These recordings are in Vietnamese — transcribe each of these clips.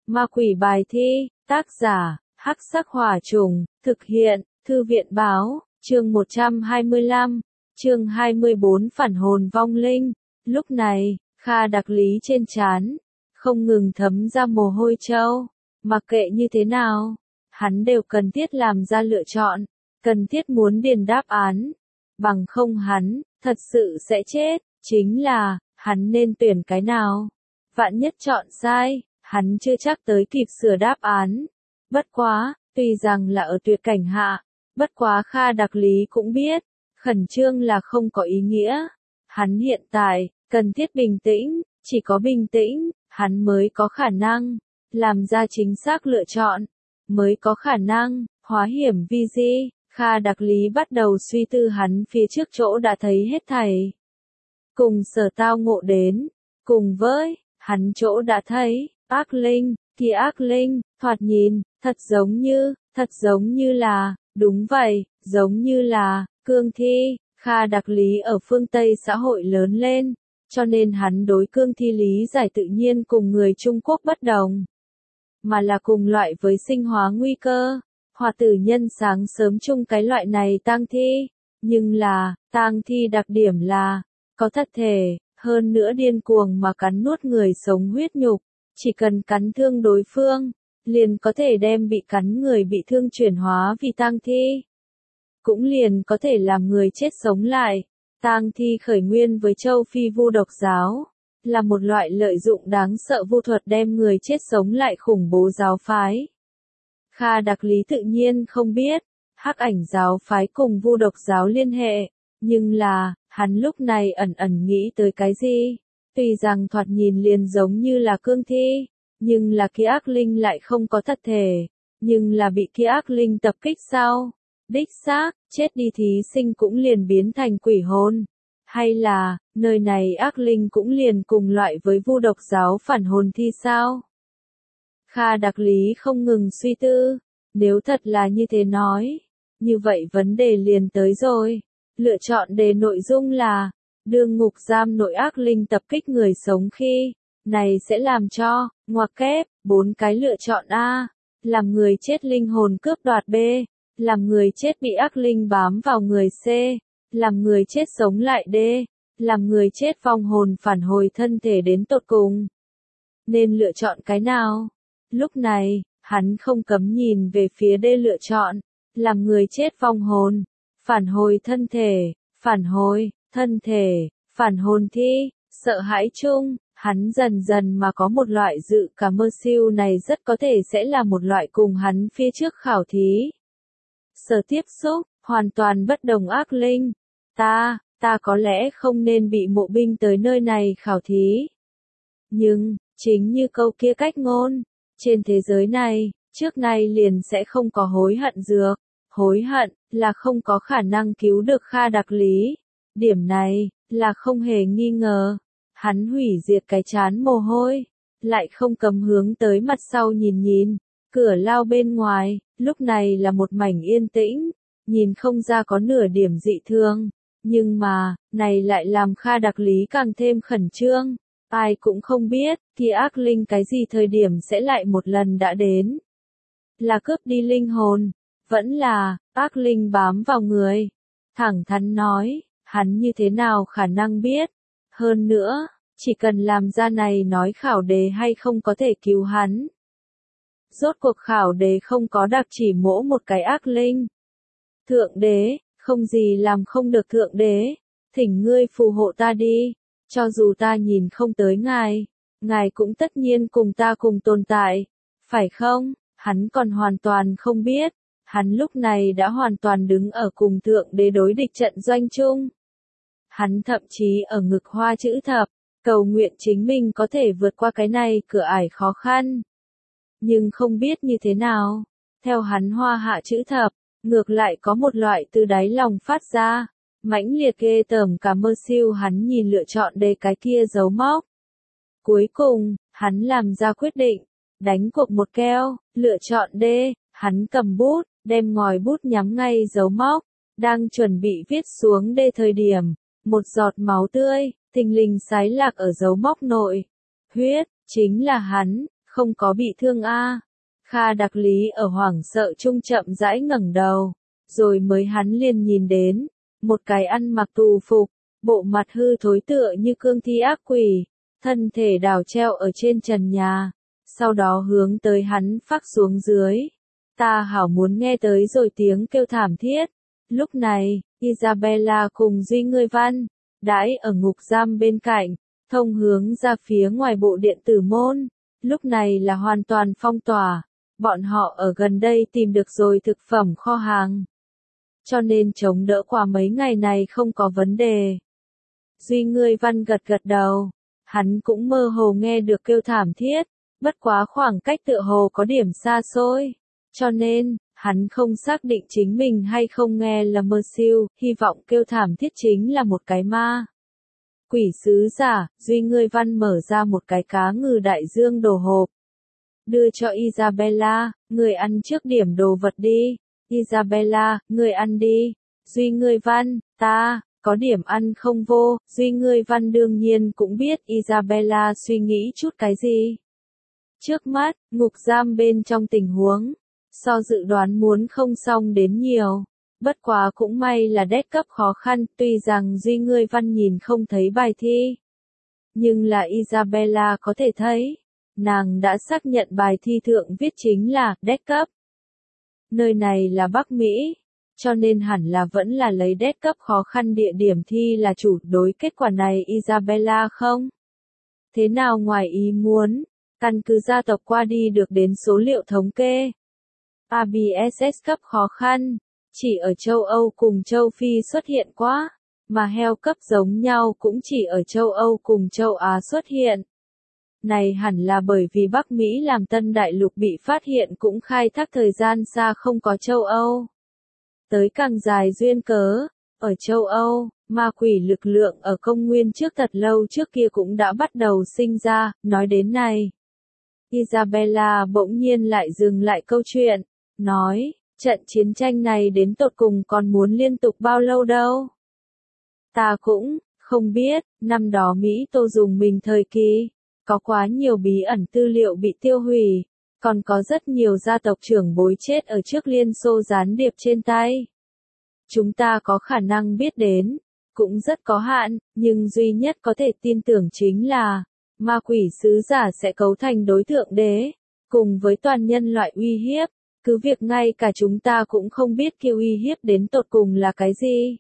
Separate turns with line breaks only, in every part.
Ma quỷ bài thi, tác giả, Hắc Sắc Hỏa Trùng, thực hiện, Thư viện báo, chương 125, chương 24 phản hồn vong linh. Lúc này, Kha Đặc Lý trên trán không ngừng thấm ra mồ hôi trâu. Mặc kệ như thế nào, hắn đều cần thiết làm ra lựa chọn, cần thiết muốn điền đáp án. Bằng không hắn, thật sự sẽ chết, chính là, hắn nên tuyển cái nào. Vạn nhất chọn sai, hắn chưa chắc tới kịp sửa đáp án. Bất quá, tuy rằng là ở tuyệt cảnh hạ, bất quá Kha Đặc Lý cũng biết, khẩn trương là không có ý nghĩa. Hắn hiện tại, cần thiết bình tĩnh, chỉ có bình tĩnh, hắn mới có khả năng làm ra chính xác lựa chọn, mới có khả năng hóa hiểm vi di. Kha Đặc Lý bắt đầu suy tư hắn phía trước chỗ đã thấy hết thảy. Cùng sở tao ngộ đến, cùng với hắn chỗ đã thấy, ác linh, kia ác linh, thoạt nhìn, thật giống như là, đúng vậy, giống như là, cương thi. Kha Đặc Lý ở phương Tây xã hội lớn lên, cho nên hắn đối cương thi lý giải tự nhiên cùng người Trung Quốc bất đồng, mà là cùng loại với sinh hóa nguy cơ, hòa tử nhân sáng sớm chung cái loại này tang thi. Nhưng là, tang thi đặc điểm là, có thật thể, hơn nữa điên cuồng mà cắn nuốt người sống huyết nhục, chỉ cần cắn thương đối phương, liền có thể đem bị cắn người bị thương chuyển hóa vì tang thi, cũng liền có thể làm người chết sống lại. Tang thi khởi nguyên với châu Phi vu độc giáo, là một loại lợi dụng đáng sợ vu thuật đem người chết sống lại khủng bố giáo phái. Kha Đặc Lý tự nhiên không biết, Hắc Ảnh giáo phái cùng vu độc giáo liên hệ, nhưng là, hắn lúc này ẩn ẩn nghĩ tới cái gì? Tuy rằng thoạt nhìn liền giống như là cương thi, nhưng là kia ác linh lại không có thật thể, nhưng là bị kia ác linh tập kích sau. Đích xác, chết đi thí sinh cũng liền biến thành quỷ hồn. Hay là, nơi này ác linh cũng liền cùng loại với vu độc giáo phản hồn thi sao? Kha Đặc Lý không ngừng suy tư, nếu thật là như thế nói, như vậy vấn đề liền tới rồi. Lựa chọn đề nội dung là, đương ngục giam nội ác linh tập kích người sống khi, này sẽ làm cho, ngoặc kép, 4 cái lựa chọn A, làm người chết linh hồn cướp đoạt B, làm người chết bị ác linh bám vào người C, làm người chết sống lại D, làm người chết vong hồn phản hồi thân thể đến tột cùng. Nên lựa chọn cái nào? Lúc này, hắn không cấm nhìn về phía D lựa chọn, làm người chết vong hồn, phản hồi thân thể, phản hồi, thân thể, phản hồn thi, sợ hãi chung. Hắn dần dần mà có một loại dự cảm mơ siêu này rất có thể sẽ là một loại cùng hắn phía trước khảo thí. Sở tiếp xúc, hoàn toàn bất đồng ác linh. Ta có lẽ không nên bị mộ binh tới nơi này khảo thí. Nhưng, chính như câu kia cách ngôn, trên thế giới này, trước nay liền sẽ không có hối hận dược. Hối hận, là không có khả năng cứu được Kha Đặc Lý. Điểm này, là không hề nghi ngờ. Hắn hủy diệt cái chán mồ hôi, lại không cấm hướng tới mặt sau nhìn, cửa lao bên ngoài, lúc này là một mảnh yên tĩnh, nhìn không ra có nửa điểm dị thường, nhưng mà, này lại làm Kha Đặc Lý càng thêm khẩn trương, ai cũng không biết, kia ác linh cái gì thời điểm sẽ lại một lần đã đến. Là cướp đi linh hồn, vẫn là, ác linh bám vào người. Thẳng thắn nói, hắn như thế nào khả năng biết. Hơn nữa, chỉ cần làm ra này nói khảo đề hay không có thể cứu hắn. Rốt cuộc khảo đề không có đặc chỉ mỗ một cái ác linh. Thượng đế, không gì làm không được thượng đế, thỉnh ngươi phù hộ ta đi, cho dù ta nhìn không tới ngài cũng tất nhiên cùng ta cùng tồn tại, phải không? Hắn còn hoàn toàn không biết, hắn lúc này đã hoàn toàn đứng ở cùng thượng đế đối địch trận doanh chung. Hắn thậm chí ở ngực hoa chữ thập, cầu nguyện chính mình có thể vượt qua cái này cửa ải khó khăn. Nhưng không biết như thế nào, theo hắn hoa hạ chữ thập, ngược lại có một loại từ đáy lòng phát ra, mãnh liệt ghê tởm cả mơ siêu. Hắn nhìn lựa chọn đề cái kia dấu mốc. Cuối cùng, hắn làm ra quyết định, đánh cuộc một keo, lựa chọn D. Hắn cầm bút, đem ngòi bút nhắm ngay dấu mốc, đang chuẩn bị viết xuống D thời điểm, một giọt máu tươi thình lình sái lạc ở dấu mốc nội. Huyết, chính là hắn. Không có bị thương a? Kha Đặc Lý ở hoảng sợ chung chậm rãi ngẩng đầu, rồi mới hắn liền nhìn đến, một cái ăn mặc tù phục, bộ mặt hư thối tựa như cương thi ác quỷ, thân thể đào treo ở trên trần nhà, sau đó hướng tới hắn phác xuống dưới. Ta hảo muốn nghe tới rồi tiếng kêu thảm thiết. Lúc này, Isabella cùng Duy Ngươi Văn, đãi ở ngục giam bên cạnh, thông hướng ra phía ngoài bộ điện tử môn. Lúc này là hoàn toàn phong tỏa, bọn họ ở gần đây tìm được rồi thực phẩm kho hàng. Cho nên chống đỡ qua mấy ngày này không có vấn đề. Duy Ngươi Văn gật gật đầu, hắn cũng mơ hồ nghe được kêu thảm thiết, bất quá khoảng cách tựa hồ có điểm xa xôi. Cho nên, hắn không xác định chính mình hay không nghe là mơ siêu, hy vọng kêu thảm thiết chính là một cái ma. Quỷ sứ giả, Duy Ngươi Văn mở ra một cái cá ngừ đại dương đồ hộp. Đưa cho Isabella, người ăn trước điểm đồ vật đi. Isabella, người ăn đi. Duy Ngươi Văn, ta, có điểm ăn không vô. Duy Ngươi Văn đương nhiên cũng biết Isabella suy nghĩ chút cái gì. Trước mắt, ngục giam bên trong tình huống, so dự đoán muốn không xong đến nhiều. Bất quá cũng may là đét cấp khó khăn, tuy rằng Duy Ngươi Văn nhìn không thấy bài thi. Nhưng là Isabella có thể thấy, nàng đã xác nhận bài thi thượng viết chính là đét cấp. Nơi này là Bắc Mỹ, cho nên hẳn là vẫn là lấy đét cấp khó khăn địa điểm thi là chủ đối kết quả này Isabella không? Thế nào ngoài ý muốn, căn cứ gia tộc qua đi được đến số liệu thống kê. ABSS cấp khó khăn, chỉ ở châu Âu cùng châu Phi xuất hiện quá, mà heo cấp giống nhau cũng chỉ ở châu Âu cùng châu Á xuất hiện. Này hẳn là bởi vì Bắc Mỹ làm tân đại lục bị phát hiện cũng khai thác thời gian xa không có châu Âu. Tới càng dài duyên cớ, ở châu Âu, ma quỷ lực lượng ở công nguyên trước thật lâu trước kia cũng đã bắt đầu sinh ra, nói đến này. Isabella bỗng nhiên lại dừng lại câu chuyện, nói, trận chiến tranh này đến tột cùng còn muốn liên tục bao lâu đâu. Ta cũng, không biết, năm đó Mỹ Tô dùng mình thời kỳ, có quá nhiều bí ẩn tư liệu bị tiêu hủy, còn có rất nhiều gia tộc trưởng bối chết ở trước Liên Xô gián điệp trên tay. Chúng ta có khả năng biết đến, cũng rất có hạn, nhưng duy nhất có thể tin tưởng chính là, ma quỷ sứ giả sẽ cấu thành đối tượng đế, cùng với toàn nhân loại uy hiếp, cứ việc ngay cả chúng ta cũng không biết kia uy hiếp đến tột cùng là cái gì.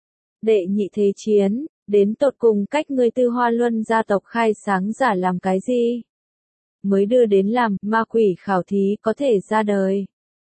Đệ nhị thế chiến, đến tột cùng cách người Tư Hoa Luân gia tộc khai sáng giả làm cái gì? Mới đưa đến làm ma quỷ khảo thí có thể ra đời.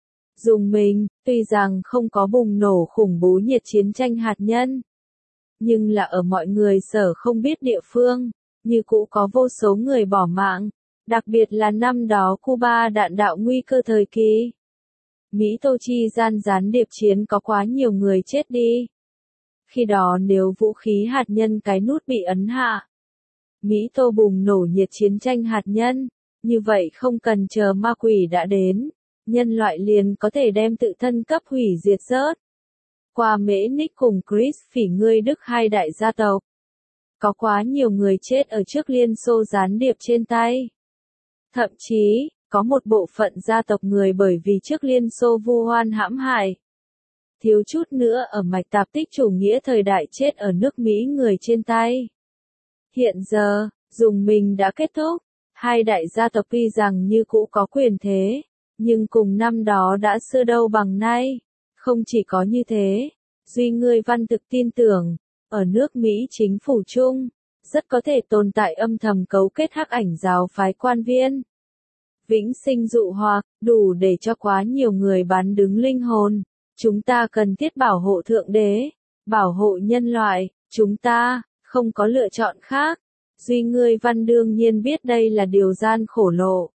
Dùng mình, tuy rằng không có bùng nổ khủng bố nhiệt chiến tranh hạt nhân, nhưng là ở mọi người sở không biết địa phương, như cũ có vô số người bỏ mạng, đặc biệt là năm đó Cuba đạn đạo nguy cơ thời kỳ. Mỹ Tô chi gian gián điệp chiến có quá nhiều người chết đi. Khi đó nếu vũ khí hạt nhân cái nút bị ấn hạ, Mỹ Tô bùng nổ nhiệt chiến tranh hạt nhân, như vậy không cần chờ ma quỷ đã đến, nhân loại liền có thể đem tự thân cấp hủy diệt rớt. Qua Mễ Nick cùng Chris Phỉ ngươi Đức hai đại gia tộc, có quá nhiều người chết ở trước Liên Xô gián điệp trên tay. Thậm chí, có một bộ phận gia tộc người bởi vì trước Liên Xô vu oan hãm hại. Thiếu chút nữa ở mạch tạp tích chủ nghĩa thời đại chết ở nước Mỹ người trên tay. Hiện giờ, dùng mình đã kết thúc, hai đại gia tộc tuy rằng như cũ có quyền thế, nhưng cùng năm đó đã xưa đâu bằng nay. Không chỉ có như thế, Duy Ngươi Văn thực tin tưởng, ở nước Mỹ chính phủ chung, rất có thể tồn tại âm thầm cấu kết hắc ảnh giáo phái quan viên. Vĩnh sinh dụ hoặc, đủ để cho quá nhiều người bán đứng linh hồn. Chúng ta cần thiết bảo hộ thượng đế, bảo hộ nhân loại, chúng ta, không có lựa chọn khác. Duy Ngươi Văn đương nhiên biết đây là điều gian khổ lộ.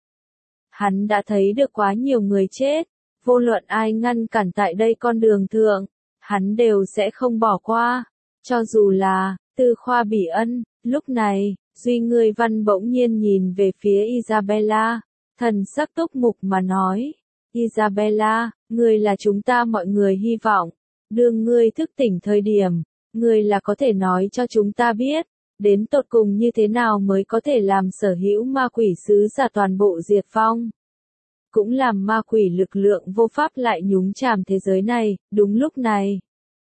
Hắn đã thấy được quá nhiều người chết, vô luận ai ngăn cản tại đây con đường thượng, hắn đều sẽ không bỏ qua. Cho dù là, Tư Khoa Bỉ Ân, lúc này, Duy Ngươi Văn bỗng nhiên nhìn về phía Isabella, thần sắc túc mục mà nói. Isabella, ngươi là chúng ta mọi người hy vọng. Đương ngươi thức tỉnh thời điểm, ngươi là có thể nói cho chúng ta biết, Đến tột cùng như thế nào mới có thể làm sở hữu ma quỷ sứ giả toàn bộ diệt vong? Cũng làm ma quỷ lực lượng vô pháp lại nhúng chàm thế giới này, đúng lúc này.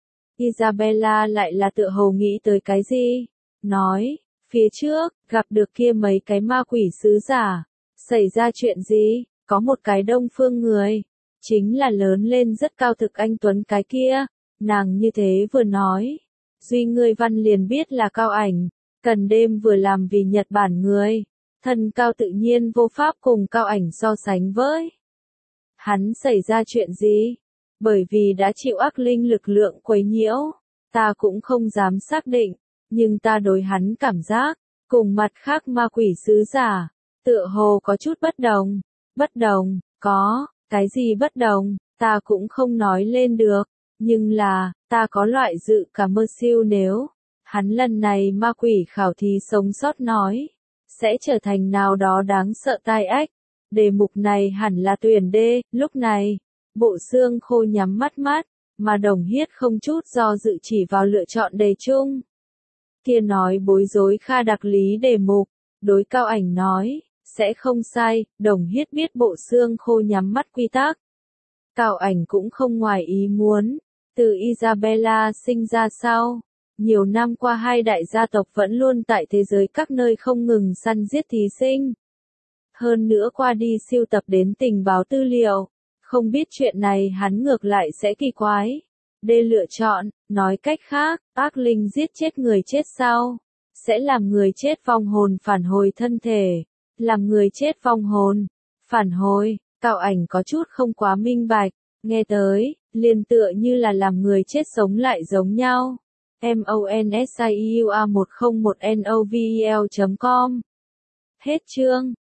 Isabella lại là tựa hồ nghĩ tới cái gì? Nói, phía trước, gặp được kia mấy cái ma quỷ sứ giả. Xảy ra chuyện gì? Có một cái đông phương người. Chính là lớn lên rất cao thực anh Tuấn cái kia. Nàng như thế vừa nói. Duy ngươi văn liền biết là Cao Ảnh. Cần đêm vừa làm vì Nhật Bản người. Thân cao tự nhiên vô pháp cùng Cao Ảnh so sánh với. Hắn xảy ra chuyện gì? Bởi vì đã chịu ác linh lực lượng quấy nhiễu. Ta cũng không dám xác định. Nhưng ta đối hắn cảm giác. Cùng mặt khác ma quỷ sứ giả. Tựa hồ có chút bất đồng. Bất đồng, có, cái gì bất đồng, ta cũng không nói lên được. Nhưng là, ta có loại dự cảm mơ siêu nếu. Hắn lần này ma quỷ khảo thí sống sót nói. Sẽ trở thành nào đó đáng sợ tai ách. Đề mục này hẳn là tuyển D, lúc này. Bộ xương khô nhắm mắt, mà Đồng Hiết không chút do dự chỉ vào lựa chọn đề chung. Kia nói bối rối Kha đặc lý đề mục, đối Cao Ảnh nói. Sẽ không sai, Đồng Hiết biết bộ xương khô nhắm mắt quy tắc. Cao Ảnh cũng không ngoài ý muốn. Từ Isabella sinh ra sau. Nhiều năm qua hai đại gia tộc vẫn luôn tại thế giới các nơi không ngừng săn giết thí sinh. Hơn nữa qua đi siêu tập đến tình báo tư liệu. Không biết chuyện này hắn ngược lại sẽ kỳ quái. Đê lựa chọn, nói cách khác, ác linh giết chết người chết sau. Sẽ làm người chết vong hồn phản hồi thân thể. Làm người chết vong hồn, phản hồi, Cao Ảnh có chút không quá minh bạch, nghe tới, liền tựa như là làm người chết sống lại giống nhau. MONSIUA101NOVEL.com Hết chương.